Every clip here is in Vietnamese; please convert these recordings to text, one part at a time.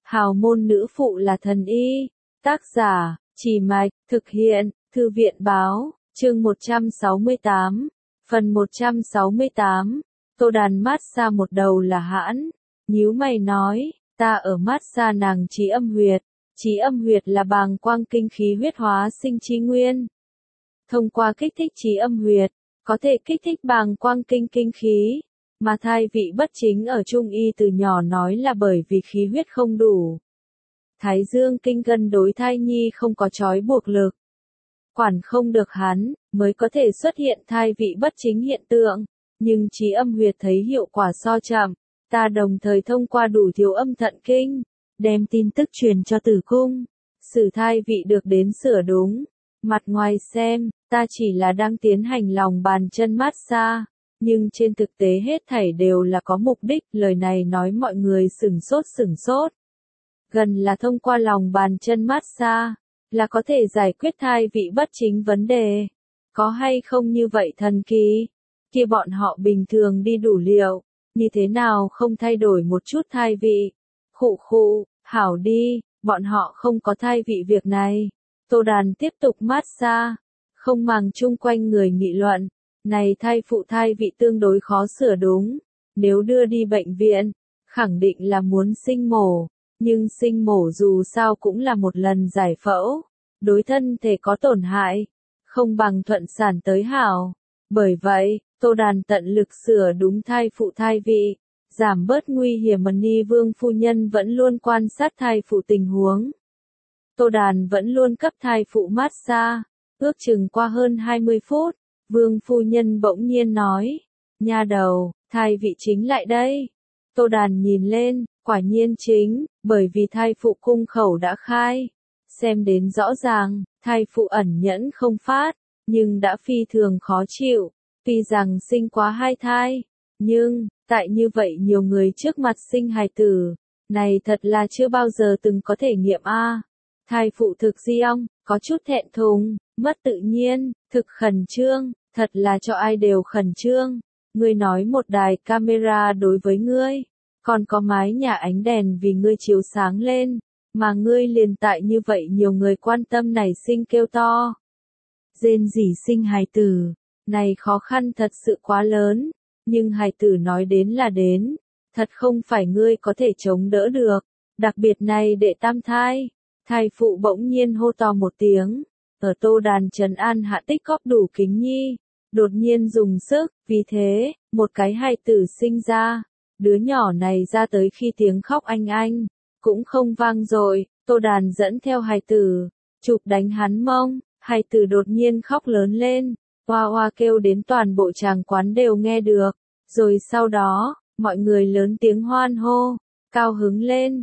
Hào môn nữ phụ là thần y. Tác giả, Trì Mạch, thực hiện, Thư viện Báo, chương 168, phần 168. Tô Đàn mát xa một đầu là hãn, nhíu mày nói, ta ở mát xa nàng trí âm huyệt. Trí âm huyệt là bàng quang kinh khí huyết hóa sinh chi nguyên. Thông qua kích thích trí âm huyệt, có thể kích thích bàng quang kinh kinh khí, mà thai vị bất chính ở Trung y từ nhỏ nói là bởi vì khí huyết không đủ. Thái dương kinh cân đối thai nhi không có trói buộc lực. Quản không được hắn, mới có thể xuất hiện thai vị bất chính hiện tượng, nhưng trí âm huyệt thấy hiệu quả so chậm. Ta đồng thời thông qua đủ thiếu âm thận kinh, đem tin tức truyền cho tử cung, xử thai vị được đến sửa đúng. Mặt ngoài xem, ta chỉ là đang tiến hành lòng bàn chân mát xa, nhưng trên thực tế hết thảy đều là có mục đích. Lời này nói mọi người sửng sốt. Gần là thông qua lòng bàn chân mát xa, là có thể giải quyết thai vị bất chính vấn đề. Có hay không như vậy thần kỳ? Kia bọn họ bình thường đi đủ liệu, như thế nào không thay đổi một chút thai vị? Khụ, hảo đi, bọn họ không có thai vị việc này. Tô Đàn tiếp tục mát xa, không màng chung quanh người nghị luận. Này thai phụ thai vị tương đối khó sửa đúng, nếu đưa đi bệnh viện, khẳng định là muốn sinh mổ, nhưng sinh mổ dù sao cũng là một lần giải phẫu, đối thân thể có tổn hại, không bằng thuận sản tới hảo. Bởi vậy, Tô Đàn tận lực sửa đúng thai phụ thai vị, giảm bớt nguy hiểm. Ni Vương phu nhân vẫn luôn quan sát thai phụ tình huống. Tô Đàn vẫn luôn cấp thai phụ mát xa, ước chừng qua hơn 20 phút. Vương phu nhân bỗng nhiên nói, nha đầu, thai vị chính lại đây. Tô Đàn nhìn lên, quả nhiên chính, bởi vì thai phụ cung khẩu đã khai. Xem đến rõ ràng, thai phụ ẩn nhẫn không phát, nhưng đã phi thường khó chịu, tuy rằng sinh quá 2 thai. Nhưng, tại như vậy nhiều người trước mặt sinh hài tử, này thật là chưa bao giờ từng có thể nghiệm a. Thai phụ thực di ong, có chút thẹn thùng, mất tự nhiên, thực khẩn trương, thật là cho ai đều khẩn trương. Ngươi nói một đài camera đối với ngươi, còn có mái nhà ánh đèn vì ngươi chiếu sáng lên, mà ngươi liền tại như vậy nhiều người quan tâm này sinh kêu to. Rên rỉ sinh hài tử, này khó khăn thật sự quá lớn, nhưng hài tử nói đến là đến, thật không phải ngươi có thể chống đỡ được, đặc biệt này đệ tam thai. Thai phụ bỗng nhiên hô to một tiếng, ở Tô Đàn trấn an hạ tích góp đủ kính nhi, đột nhiên dùng sức, vì thế, một cái hài tử sinh ra, đứa nhỏ này ra tới khi tiếng khóc anh, cũng không vang dội. Tô Đàn dẫn theo hài tử, chụp đánh hắn mông, hài tử đột nhiên khóc lớn lên, oa oa kêu đến toàn bộ tràng quán đều nghe được, rồi sau đó, mọi người lớn tiếng hoan hô, cao hứng lên,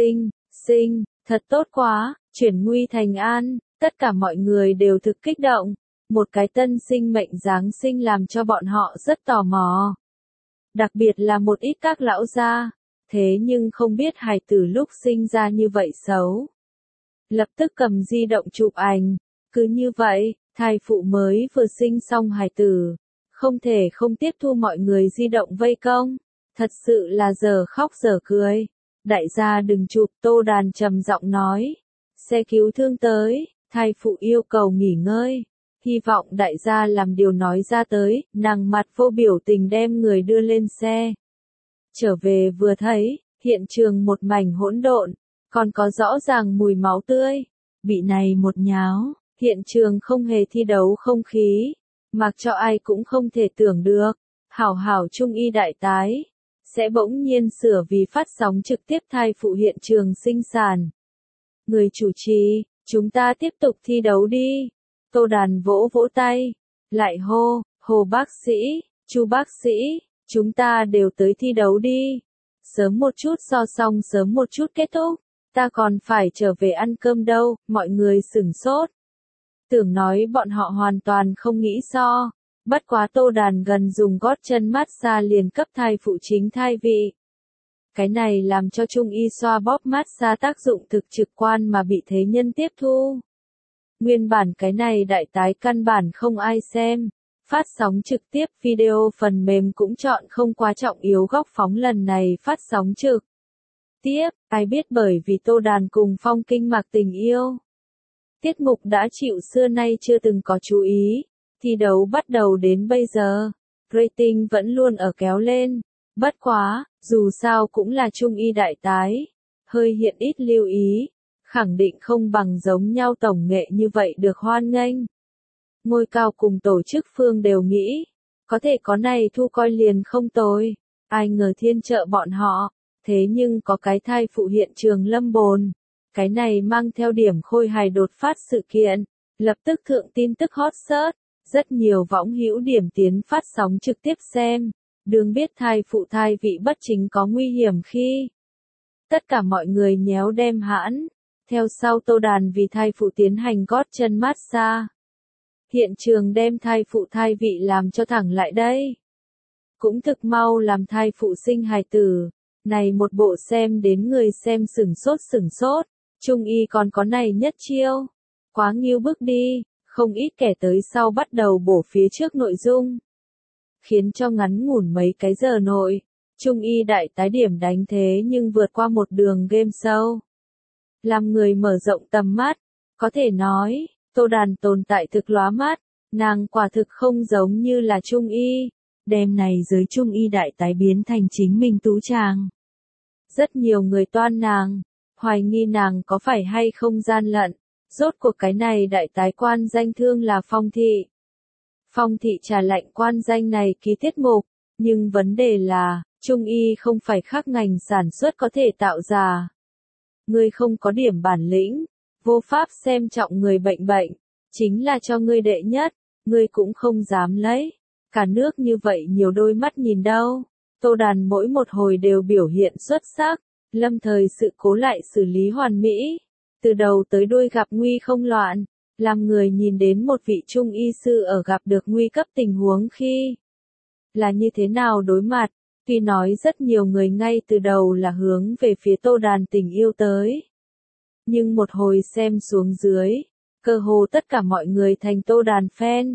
sinh, thật tốt quá, chuyển nguy thành an, tất cả mọi người đều thực kích động, một cái tân sinh mệnh Giáng sinh làm cho bọn họ rất tò mò. Đặc biệt là một ít các lão gia, thế nhưng không biết hài tử lúc sinh ra như vậy xấu. Lập tức cầm di động chụp ảnh, cứ như vậy, thai phụ mới vừa sinh xong hài tử, không thể không tiếp thu mọi người di động vây công, thật sự là giờ khóc giờ cười. Đại gia đừng chụp, Tô Đàn trầm giọng nói. Xe cứu thương tới, thai phụ yêu cầu nghỉ ngơi. Hy vọng đại gia làm điều nói ra tới, nàng mặt vô biểu tình đem người đưa lên xe. Trở về vừa thấy, hiện trường một mảnh hỗn độn, còn có rõ ràng mùi máu tươi. Bị này một nháo, hiện trường không hề thi đấu không khí, mặc cho ai cũng không thể tưởng được. Hảo trung y đại tái sẽ bỗng nhiên sửa vì phát sóng trực tiếp thai phụ hiện trường sinh sản. Người chủ trì, chúng ta tiếp tục thi đấu đi. Tô Đàn vỗ tay, lại hô bác sĩ, Chu bác sĩ, chúng ta đều tới thi đấu đi. Sớm một chút so xong sớm một chút kết thúc, ta còn phải trở về ăn cơm đâu. Mọi người sửng sốt. Tưởng nói bọn họ hoàn toàn không nghĩ so. Bất quá Tô Đàn gần dùng gót chân mát xa liền cấp thai phụ chính thai vị. Cái này làm cho Trung y xoa bóp mát xa tác dụng thực trực quan mà bị thế nhân tiếp thu. Nguyên bản cái này đại tái căn bản không ai xem. Phát sóng trực tiếp video phần mềm cũng chọn không quá trọng yếu góc phóng lần này phát sóng trực. Tiếp, ai biết bởi vì Tô Đàn cùng Phong Kinh Mạc tình yêu. Tiết mục đã chịu xưa nay chưa từng có chú ý, thi đấu bắt đầu đến bây giờ, rating vẫn luôn ở kéo lên. Bất quá, dù sao cũng là trung y đại tái, hơi hiện ít lưu ý, khẳng định không bằng giống nhau tổng nghệ như vậy được hoan nghênh. Ngôi cao cùng tổ chức phương đều nghĩ, có thể có này thu coi liền không tồi, ai ngờ thiên trợ bọn họ, thế nhưng có cái thai phụ hiện trường lâm bồn. Cái này mang theo điểm khôi hài đột phát sự kiện, lập tức thượng tin tức hot search, rất nhiều võng hữu điểm tiến phát sóng trực tiếp xem, đương biết thai phụ thai vị bất chính có nguy hiểm khi. Tất cả mọi người nhéo đem hãn, theo sau Tô Đàn vì thai phụ tiến hành gót chân massage. Hiện trường đem thai phụ thai vị làm cho thẳng lại đây. Cũng thực mau làm thai phụ sinh hài tử, này một bộ xem đến người xem sửng sốt. Trung y còn có này nhất chiêu. Quá nghiêu bức đi, không ít kẻ tới sau bắt đầu bổ phía trước nội dung. Khiến cho ngắn ngủn mấy cái giờ nội, Trung y đại tái điểm đánh thế nhưng vượt qua một đường game show. Làm người mở rộng tầm mắt, có thể nói, Tô Đàn tồn tại thực lóa mắt, nàng quả thực không giống như là Trung y. Đêm này giới Trung y đại tái biến thành chính mình tú tràng. Rất nhiều người toan nàng, hoài nghi nàng có phải hay không gian lận, rốt cuộc cái này đại tái quan danh thương là Phong Thị. Phong Thị trả lệnh quan danh này ký tiết mục, nhưng vấn đề là, Trung y không phải khác ngành sản xuất có thể tạo ra. Ngươi không có điểm bản lĩnh, vô pháp xem trọng người bệnh, chính là cho ngươi đệ nhất, ngươi cũng không dám lấy. Cả nước như vậy nhiều đôi mắt nhìn đâu, Tô Đàn mỗi một hồi đều biểu hiện xuất sắc. Lâm thời sự cố lại xử lý hoàn mỹ, từ đầu tới đuôi gặp nguy không loạn, làm người nhìn đến một vị trung y sư ở gặp được nguy cấp tình huống khi là như thế nào đối mặt. Tuy nói rất nhiều người ngay từ đầu là hướng về phía Tô Đàn tình yêu tới, nhưng một hồi xem xuống dưới, cơ hồ tất cả mọi người thành Tô Đàn fan.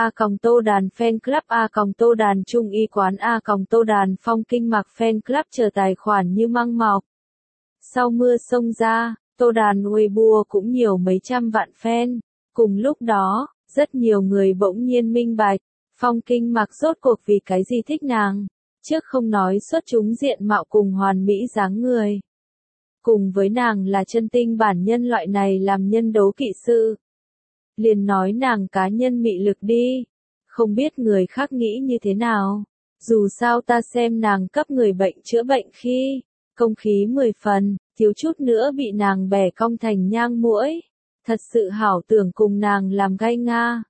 Tô Đàn fan club, Tô Đàn Trung y quán, Tô Đàn Phong Kinh Mạc fan club chờ tài khoản như măng mọc. Sau mưa xông ra, Tô Đàn Weibo cũng nhiều mấy trăm vạn fan. Cùng lúc đó, rất nhiều người bỗng nhiên minh bạch, Phong Kinh Mạc rốt cuộc vì cái gì thích nàng. Trước không nói xuất chúng diện mạo cùng hoàn mỹ dáng người. Cùng với nàng là chân tinh bản nhân loại này làm nhân đấu kỵ sự. Liền nói nàng cá nhân mị lực đi, không biết người khác nghĩ như thế nào. Dù sao ta xem nàng cấp người bệnh chữa bệnh khi, công khí 10 phần, thiếu chút nữa bị nàng bẻ cong thành nhang muỗi. Thật sự hảo tưởng cùng nàng làm gay nga.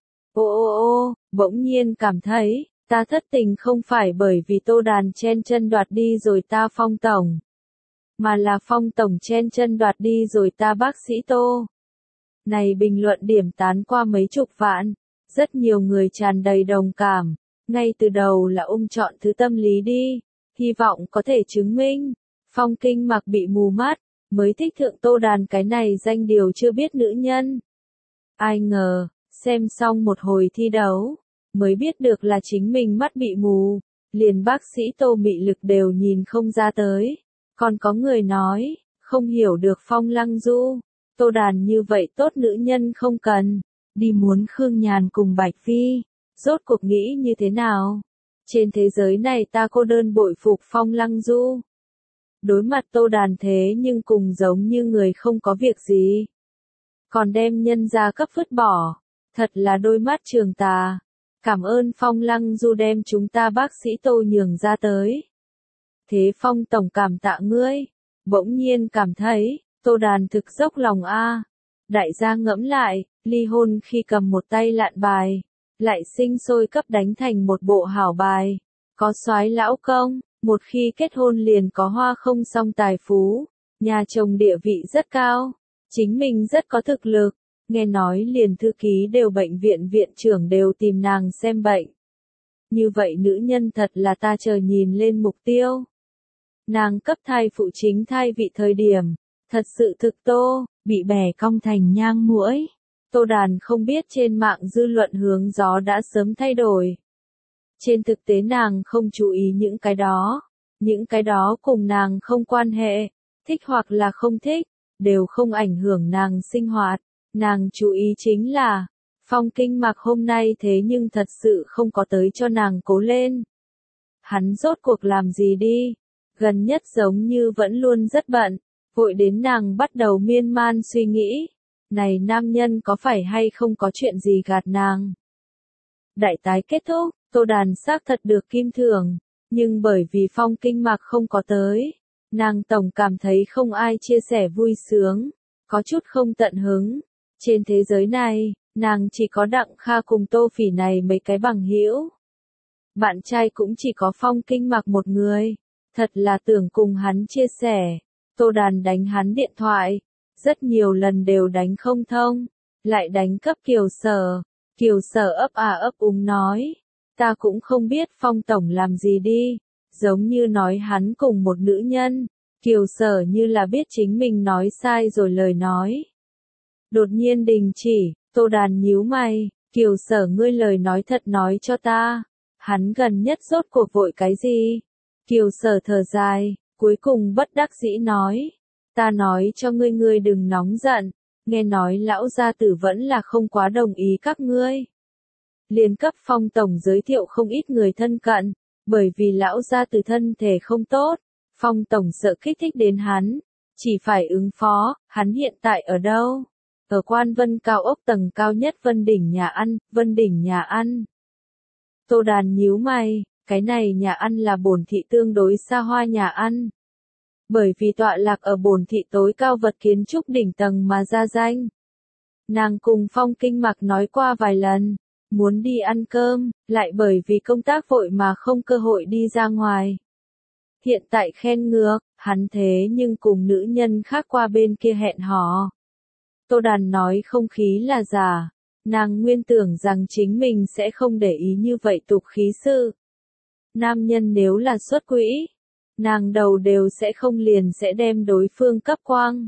Bỗng nhiên cảm thấy, ta thất tình không phải bởi vì Tô Đàn chen chân đoạt đi rồi ta Phong Tổng, mà là Phong Tổng chen chân đoạt đi rồi ta bác sĩ Tô. Này bình luận điểm tán qua mấy chục vạn, rất nhiều người tràn đầy đồng cảm, ngay từ đầu là chọn thứ tâm lý đi, hy vọng có thể chứng minh, Phong Kinh Mạc bị mù mắt, mới thích thượng Tô Đàn cái này danh điều chưa biết nữ nhân. Ai ngờ, xem xong một hồi thi đấu, mới biết được là chính mình mắt bị mù, liền bác sĩ Tô mị lực đều nhìn không ra tới. Còn có người nói, không hiểu được Phong Lăng Du. Tô Đàn như vậy tốt nữ nhân không cần, đi muốn Khương Nhàn cùng Bạch Phi, rốt cuộc nghĩ như thế nào? Trên thế giới này ta cô đơn bội phục Phong Lăng Du. Đối mặt Tô Đàn thế nhưng cùng giống như người không có việc gì. Còn đem nhân ra cấp vứt bỏ, thật là đôi mắt trường tà. Cảm ơn Phong Lăng Du đem chúng ta bác sĩ Tô nhường ra tới. Thế Phong Tổng cảm tạ ngươi, bỗng nhiên cảm thấy, Tô Đàn thực dốc lòng a. Đại gia ngẫm lại, ly hôn khi cầm một tay lạn bài, lại sinh sôi cấp đánh thành một bộ hảo bài. Có soái lão công, một khi kết hôn liền có hoa không song tài phú, nhà chồng địa vị rất cao, chính mình rất có thực lực, nghe nói liền thư ký đều bệnh viện viện trưởng đều tìm nàng xem bệnh. Như vậy nữ nhân thật là ta chờ nhìn lên mục tiêu. Nàng cấp thai phụ chính thai vị thời điểm, thật sự thực Tô, bị bẻ cong thành nhang muỗi. Tô Đàn không biết trên mạng dư luận hướng gió đã sớm thay đổi. Trên thực tế nàng không chú ý những cái đó cùng nàng không quan hệ. thích hoặc là không thích, đều không ảnh hưởng nàng sinh hoạt. Nàng chú ý chính là, Phong Kinh Mặc hôm nay thế nhưng thật sự không có tới cho nàng cố lên. Hắn rốt cuộc làm gì đi? Gần nhất giống như vẫn luôn rất bận, vội đến nàng bắt đầu miên man suy nghĩ. Này nam nhân có phải hay không có chuyện gì gạt nàng? Đại tái kết thúc, Tô Đàn xác thật được kim thưởng, nhưng bởi vì Phong Kinh Mặc không có tới, nàng tổng cảm thấy không ai chia sẻ vui sướng, có chút không tận hứng. Trên thế giới này, nàng chỉ có Đặng Kha cùng Tô Phỉ này mấy cái bằng hữu. Bạn trai cũng chỉ có Phong Kinh Mặc một người, thật là tưởng cùng hắn chia sẻ. Tô Đàn đánh hắn điện thoại, rất nhiều lần đều đánh không thông, lại đánh cấp Kiều Sở. Kiều Sở ấp úng nói, ta cũng không biết Phong Tổng làm gì đi, giống như nói hắn cùng một nữ nhân. Kiều Sở như là biết chính mình nói sai rồi lời nói. Đột nhiên đình chỉ, Tô Đàn nhíu mày, Kiều Sở ngươi lời nói thật nói cho ta, hắn gần nhất rốt cuộc vội cái gì? Kiều Sở thở dài, cuối cùng bất đắc dĩ nói, ta nói cho ngươi đừng nóng giận, nghe nói lão gia tử vẫn là không quá đồng ý các ngươi. Liên cấp Phong Tổng giới thiệu không ít người thân cận, bởi vì lão gia tử thân thể không tốt, Phong Tổng sợ kích thích đến hắn, chỉ phải ứng phó. Hắn hiện tại ở đâu? Ở Quan Vân cao ốc tầng cao nhất Vân Đỉnh nhà ăn, Vân Đỉnh nhà ăn. Tô Đàn nhíu mày, cái này nhà ăn là bổn thị tương đối xa hoa nhà ăn. Bởi vì tọa lạc ở bổn thị tối cao vật kiến trúc đỉnh tầng mà ra danh. Nàng cùng Phong Kinh Mặc nói qua vài lần, muốn đi ăn cơm, lại bởi vì công tác vội mà không cơ hội đi ra ngoài. Hiện tại khen ngược, hắn thế nhưng cùng nữ nhân khác qua bên kia hẹn hò. Tô Đàn nói không khí là giả, nàng nguyên tưởng rằng chính mình sẽ không để ý như vậy tục khí sự. Nam nhân nếu là xuất quỹ, nàng đầu đều sẽ không liền sẽ đem đối phương cấp quang.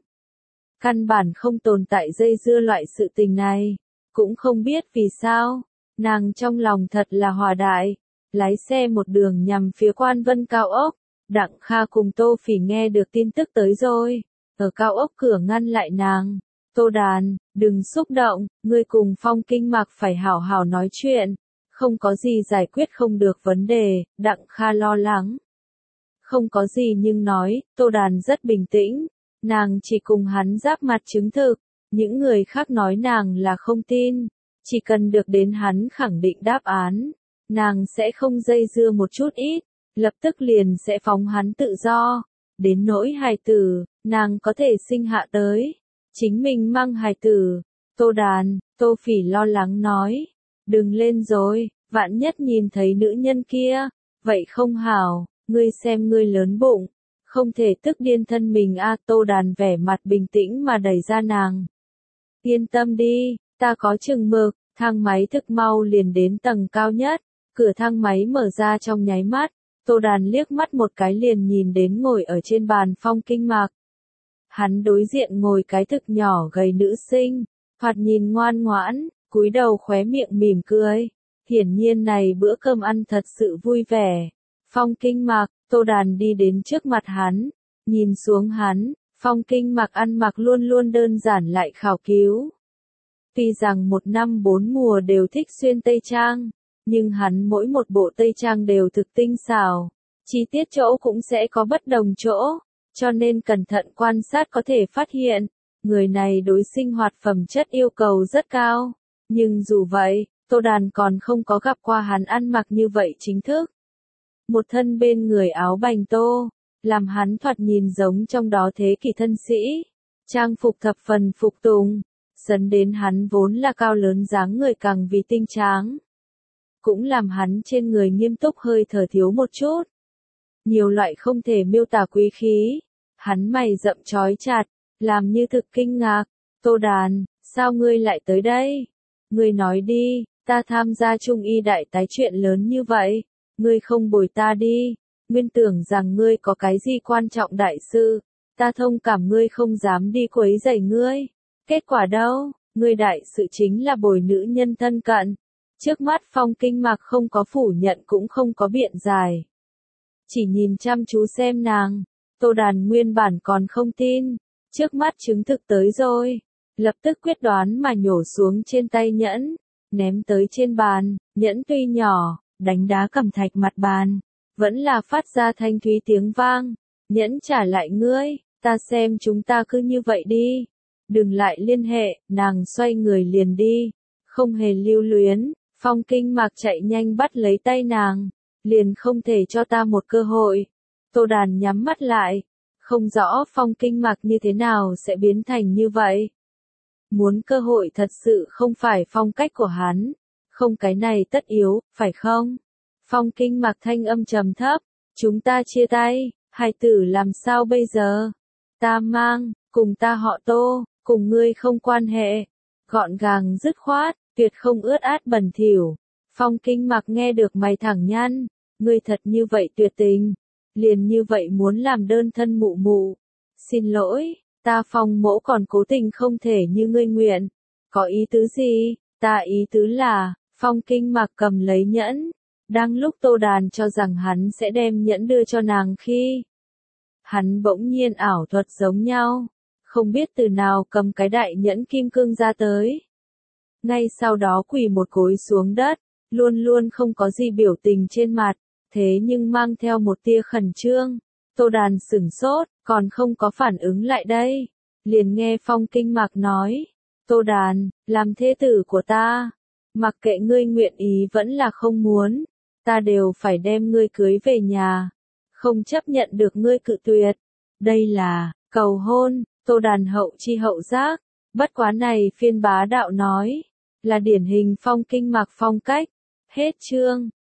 Căn bản không tồn tại dây dưa loại sự tình này, cũng không biết vì sao, nàng trong lòng thật là hòa đại, lái xe một đường nhằm phía Quan Vân cao ốc. Đặng Kha cùng Tô Phỉ nghe được tin tức tới rồi, ở cao ốc cửa ngăn lại nàng. Tô Đàn, đừng xúc động, ngươi cùng Phong Kinh Mặc phải hảo hảo nói chuyện, không có gì giải quyết không được vấn đề. Đặng Kha lo lắng. Không có gì nhưng nói, Tô Đàn rất bình tĩnh, nàng chỉ cùng hắn giáp mặt chứng thực, những người khác nói nàng là không tin, chỉ cần được đến hắn khẳng định đáp án, nàng sẽ không dây dưa một chút ít, lập tức liền sẽ phóng hắn tự do. Đến nỗi hài tử, nàng có thể sinh hạ tới, chính mình mang hài tử. Tô Đàn, Tô Phỉ lo lắng nói, đừng lên rồi, vạn nhất nhìn thấy nữ nhân kia, vậy không hảo, ngươi xem ngươi lớn bụng, không thể tức điên thân mình a. Tô Đàn vẻ mặt bình tĩnh mà đẩy ra nàng. Yên tâm đi, ta có chừng mực. Thang máy thực mau liền đến tầng cao nhất, cửa thang máy mở ra trong nháy mắt, Tô Đàn liếc mắt một cái liền nhìn đến ngồi ở trên bàn Phong Kinh Mặc. Hắn đối diện ngồi cái thực nhỏ gầy nữ sinh, thoạt nhìn ngoan ngoãn, cúi đầu khóe miệng mỉm cười. Hiển nhiên này bữa cơm ăn thật sự vui vẻ. Phong Kinh Mặc, Tô Đàn đi đến trước mặt hắn, nhìn xuống hắn, Phong Kinh Mặc ăn mặc luôn luôn đơn giản lại khảo cứu. Tuy rằng một năm bốn mùa đều thích xuyên tây trang, nhưng hắn mỗi một bộ tây trang đều thực tinh xảo, chi tiết chỗ cũng sẽ có bất đồng chỗ, cho nên cẩn thận quan sát có thể phát hiện, người này đối sinh hoạt phẩm chất yêu cầu rất cao. Nhưng dù vậy, Tô Đàn còn không có gặp qua hắn ăn mặc như vậy chính thức. Một thân bên người áo bành tô, làm hắn thoạt nhìn giống trong đó thế kỷ thân sĩ, trang phục thập phần phục tùng, dẫn đến hắn vốn là cao lớn dáng người càng vì tinh tráng. Cũng làm hắn trên người nghiêm túc hơi thở thiếu một chút. Nhiều loại không thể miêu tả quý khí. Hắn mày rậm chói chặt, làm như thực kinh ngạc. Tô Đàn, sao ngươi lại tới đây? Ngươi nói đi, ta tham gia Trung y đại tái chuyện lớn như vậy. Ngươi không bồi ta đi. Nguyên tưởng rằng ngươi có cái gì quan trọng đại sự. Ta thông cảm ngươi không dám đi quấy rầy ngươi. Kết quả đâu, ngươi đại sự chính là bồi nữ nhân thân cận. Trước mắt Phong Kinh Mặc không có phủ nhận cũng không có biện giải. Chỉ nhìn chăm chú xem nàng, Tô Đàn nguyên bản còn không tin, trước mắt chứng thực tới rồi, lập tức quyết đoán mà nhổ xuống trên tay nhẫn, ném tới trên bàn, nhẫn tuy nhỏ, đánh đá cẩm thạch mặt bàn, vẫn là phát ra thanh thúy tiếng vang, nhẫn trả lại ngươi, ta xem chúng ta cứ như vậy đi, đừng lại liên hệ, nàng xoay người liền đi, không hề lưu luyến, Phong Kinh Mạc chạy nhanh bắt lấy tay nàng, liền không thể cho ta một cơ hội. Tô Đàn nhắm mắt lại, không rõ Phong Kinh Mạc như thế nào sẽ biến thành như vậy. Muốn cơ hội thật sự không phải phong cách của hắn, không cái này tất yếu, phải không? Phong Kinh Mạc thanh âm trầm thấp, chúng ta chia tay, hài tử làm sao bây giờ? Ta mang, cùng ta họ Tô, cùng ngươi không quan hệ, gọn gàng dứt khoát, tuyệt không ướt át bẩn thỉu. Phong Kinh Mạc nghe được mày thẳng nhăn, ngươi thật như vậy tuyệt tình, liền như vậy muốn làm đơn thân mụ mụ. Xin lỗi, ta Phong mỗ còn cố tình không thể như ngươi nguyện. Có ý tứ gì? Ta ý tứ là, Phong Kinh Mạc cầm lấy nhẫn, đang lúc Tô Đàn cho rằng hắn sẽ đem nhẫn đưa cho nàng khi hắn bỗng nhiên ảo thuật giống nhau, không biết từ nào cầm cái đại nhẫn kim cương ra tới. Ngay sau đó quỳ một gối xuống đất, luôn luôn không có gì biểu tình trên mặt, thế nhưng mang theo một tia khẩn trương. Tô Đàn sửng sốt, còn không có phản ứng lại đây. Liền nghe Phong Kinh Mạc nói, Tô Đàn, làm thê tử của ta, mặc kệ ngươi nguyện ý vẫn là không muốn, ta đều phải đem ngươi cưới về nhà, không chấp nhận được ngươi cự tuyệt. Đây là cầu hôn. Tô Đàn hậu chi hậu giác, bất quá này phiên bá đạo nói, là điển hình Phong Kinh Mạc phong cách. Hết chương.